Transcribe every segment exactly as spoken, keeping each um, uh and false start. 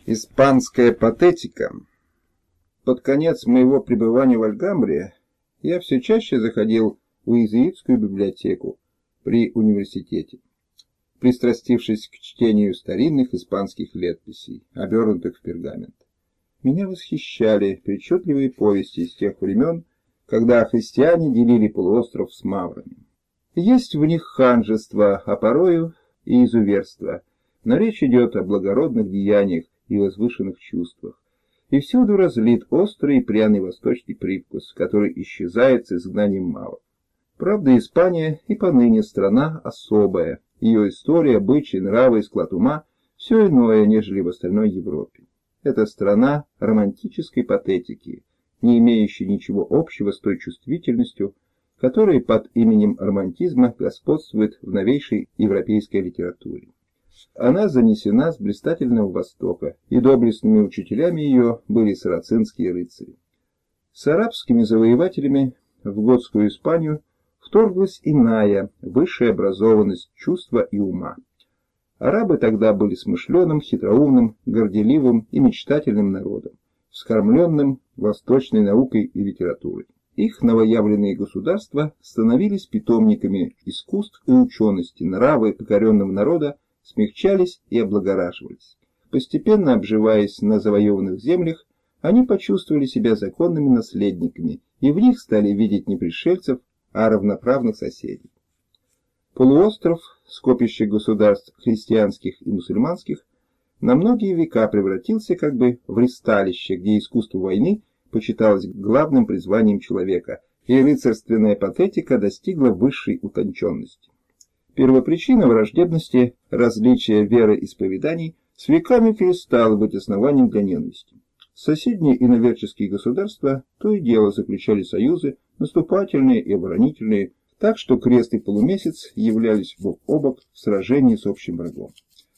Испанская патетика. Под конец моего пребывания в Альгамбре я все чаще заходил в иезуитскую библиотеку при университете, пристрастившись к чтению старинных испанских летописей, обернутых в пергамент. Меня восхищали причудливые повести из тех времен, когда христиане делили полуостров с маврами. Есть в них ханжество, а порою и изуверство, но речь идет о благородных деяниях и возвышенных чувствах. И всюду разлит острый и пряный восточный привкус, который исчезает с изгнанием мавров. Правда, Испания и поныне страна особая. Ее история, обычаи, нравы и склад ума – все иное, нежели в остальной Европе. Это страна романтической патетики, не имеющая ничего общего с той чувствительностью, которая под именем романтизма господствует в новейшей европейской литературе. Она занесена с блистательного Востока, и доблестными учителями ее были сарацинские рыцари. С арабскими завоевателями в готскую Испанию вторглась иная, высшая образованность чувства и ума. Арабы тогда были смышленым, хитроумным, горделивым и мечтательным народом, вскормленным восточной наукой и литературой. Их новоявленные государства становились питомниками искусств и учености, нравы покоренного народа смягчались и облагораживались. Постепенно обживаясь на завоеванных землях, они почувствовали себя законными наследниками и в них стали видеть не пришельцев, а равноправных соседей. Полуостров, скопище государств христианских и мусульманских, на многие века превратился как бы в ристалище, где искусство войны почиталось главным призванием человека, и рыцарственная патетика достигла высшей утонченности. Первопричина враждебности, различия веры и исповеданий с веками перестала быть основанием для ненависти. Соседние иноверческие государства то и дело заключали союзы, наступательные и оборонительные, так что крест и полумесяц являлись бок о бок в сражении с общим врагом.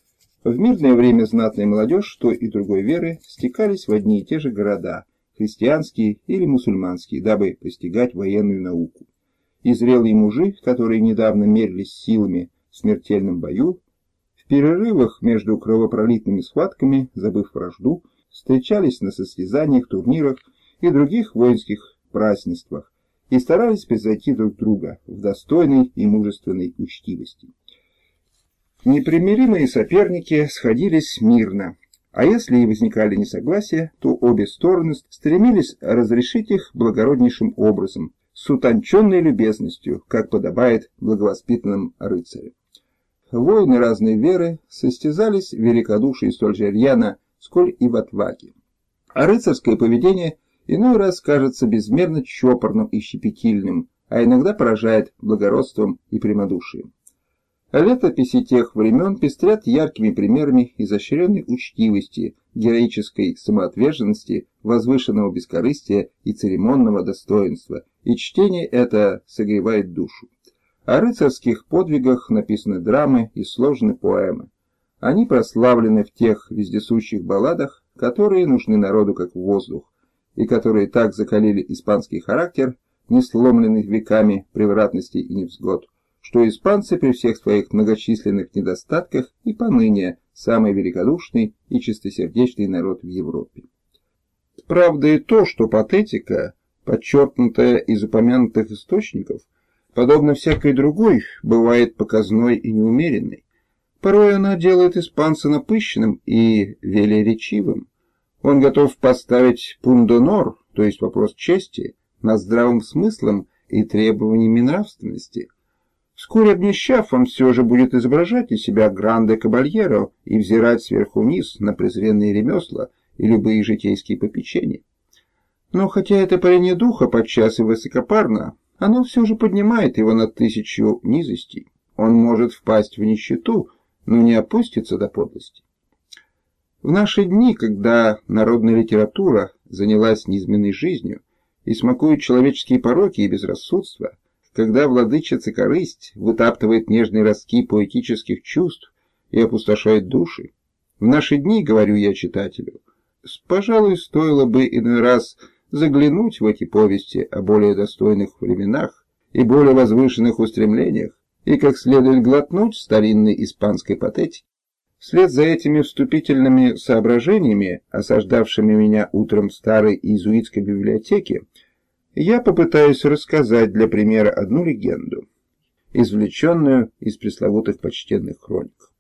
В мирное время знатная молодежь той и другой веры стекались в одни и те же города, христианские или мусульманские, дабы постигать военную науку. И зрелые мужи, которые недавно мерились силами в смертельном бою, в перерывах между кровопролитными схватками, забыв вражду, встречались на состязаниях, турнирах и других воинских празднествах и старались превзойти друг друга в достойной и мужественной учтивости. Непримиримые соперники сходились мирно, а если и возникали несогласия, то обе стороны стремились разрешить их благороднейшим образом, с утонченной любезностью, как подобает благовоспитанным рыцарям. Воины разной веры состязались в великодушии столь же рьяно, сколь и в отваге. А рыцарское поведение иной раз кажется безмерно чопорным и щепетильным, а иногда поражает благородством и прямодушием. А летописи тех времен пестрят яркими примерами изощренной учтивости, героической самоотверженности, возвышенного бескорыстия и церемонного достоинства, и чтение это согревает душу. О рыцарских подвигах написаны драмы и сложны поэмы. Они прославлены в тех вездесущих балладах, которые нужны народу как воздух, и которые так закалили испанский характер, не сломленный веками превратностей и невзгод, что испанцы при всех своих многочисленных недостатках и поныне самый великодушный и чистосердечный народ в Европе. Правда и то, что патетика, подчеркнутая из упомянутых источников, подобно всякой другой, бывает показной и неумеренной. Порой она делает испанца напыщенным и велеречивым. Он готов поставить пундонор, то есть вопрос чести, над здравым смыслом и требованиями нравственности. Вскоре обнищав, он все же будет изображать из себя гранде кабальеро и взирать сверху вниз на презренные ремесла и любые житейские попечения. Но хотя это парение духа подчас и высокопарно, оно все же поднимает его над тысячу низостей. Он может впасть в нищету, но не опустится до подлости. В наши дни, когда народная литература занялась низменной жизнью и смакует человеческие пороки и безрассудство, когда владычица корысть вытаптывает нежные ростки поэтических чувств и опустошает души, в наши дни, говорю я читателю, пожалуй, стоило бы иной раз заглянуть в эти повести о более достойных временах и более возвышенных устремлениях, и как следует глотнуть старинной испанской патетики. Вслед за этими вступительными соображениями, осаждавшими меня утром в старой иезуитской библиотеке, я попытаюсь рассказать для примера одну легенду, извлеченную из пресловутых почтенных хроник.